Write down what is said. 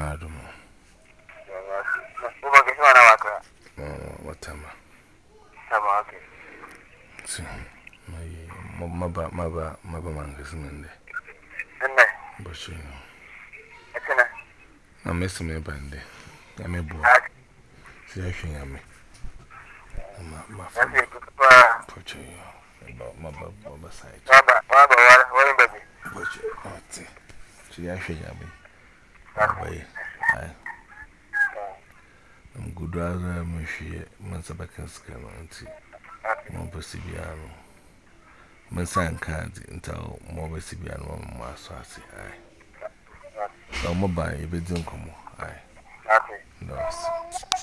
Nyamadu. What time? See, my man is in there. But you know, I miss me bandy. I may boy. See, I think I may. My family. Put you about my Baba side. But you not. See, I think I may. I'm good rather than she, Mansabakan scan auntie. More Persibiano. Mansan can't until more Persibiano, my saucy. Aye. So, mobile, if it don't come, aye. No.